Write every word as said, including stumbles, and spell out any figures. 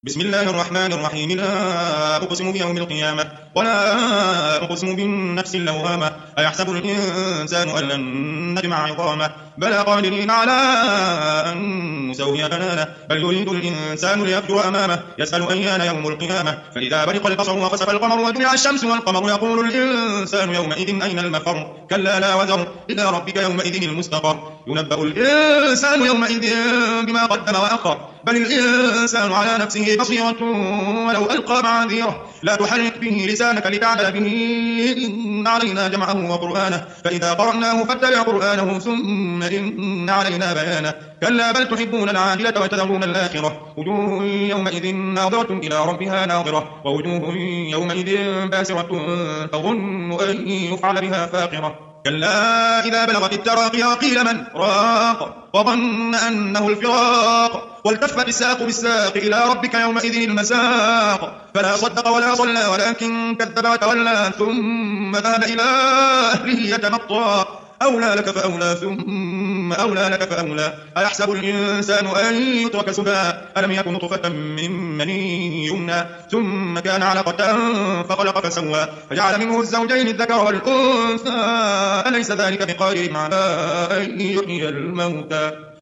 بسم الله الرحمن الرحيم. لا أقسم بيوم القيامة ولا أقسم بالنفس اللوامة. أيحسب الإنسان أن لن نجمع عظامه بلى قادرين على أن نسوي بنانه بل يريد الإنسان ليفجر أمامه يسأل أيان يوم القيامة فإذا برق البصر وخسف القمر وجمع الشمس والقمر يقول الإنسان يومئذ أين المفر كلا لا وزر إلى ربك يومئذ المستقر ينبأ الإنسان يومئذ بما قدم وأخر بل الإنسان على نفسه بصيرة ولو ألقى معاذيره لا تحرك به لسانك لتعجل به إن علينا جمعه وقرآنه فإذا قرأناه فاتبع قرآنه ثم إن علينا بيانه كلا بل تحبون العاجلة وتذرون الآخرة وجوه يومئذ ناظرة إلى ربها ناظرة ووجوه يومئذ باسرة تظن أن يفعل بها فاقرة كلا إذا بلغت التراقي قيل من راق وظن أنه الفراق والتفت الساق بالساق إلى ربك يومئذ المساق فلا صدق ولا صلى ولكن كذب وتولى ثم ذهب إلى أهله يتمطى أولى لك فأولى ثم أولى لك فأولى أيحسب الإنسان أن يترك سدى ألم يكن نطفة من مني يمنى ثم كان علقة فخلق فسوى فجعل منه الزوجين الذكر والأنثى أليس ذلك بقادر على أن يحيي الموتى